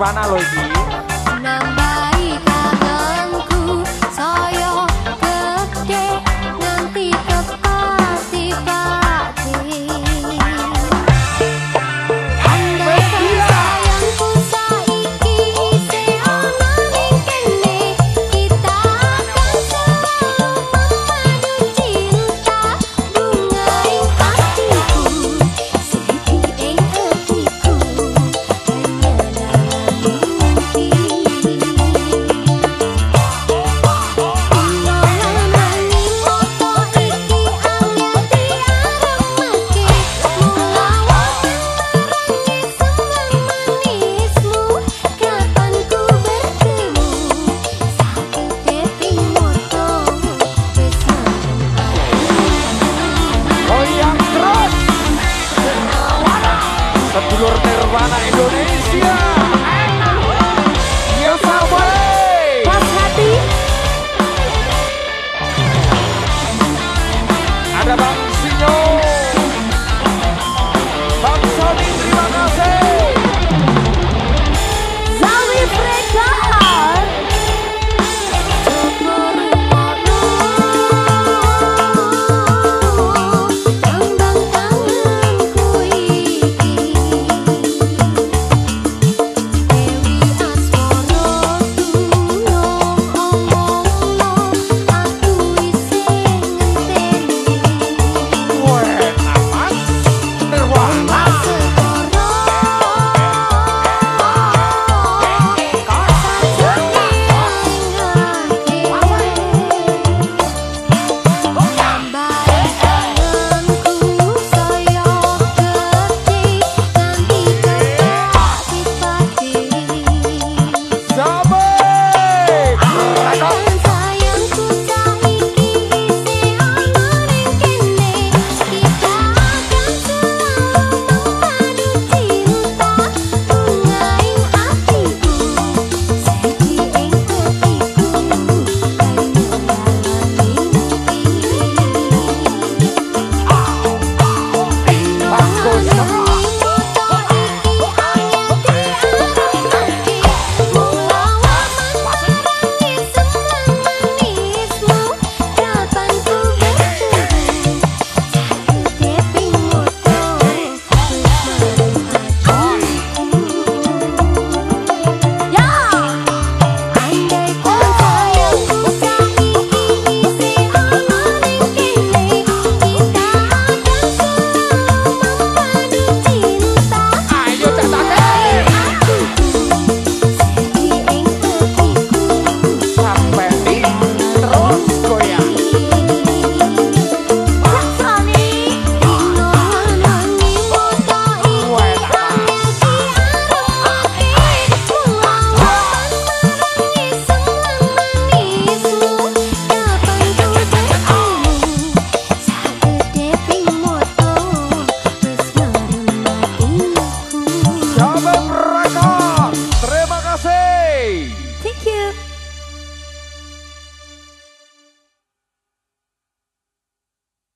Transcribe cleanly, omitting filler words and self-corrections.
Nirwana loh iki. Nambahi kangenku saya gede nganti kepati-pati. Andai sayangku saiki isih ana ning kene, kita akan selalu memadu cinta. Bunga ing hatiku, siji ing hatiku, hanya dalam mimpi. Nolani moto iki angel diarepake, mulawan merangi semua manismu. Kapan ku bertemu satu teping moto wis Goyang terus. Sedulur Nirwana Indonesia. Yo sahabat. pas hati. Ada Bang Sinyo. Bang Sony, terima kasih. Zawi Frekar Ambang tanganku iki Dewi Asmoro tulung omongno aku isih ngenteni. Weh, aman. Nirwana. Sahabat.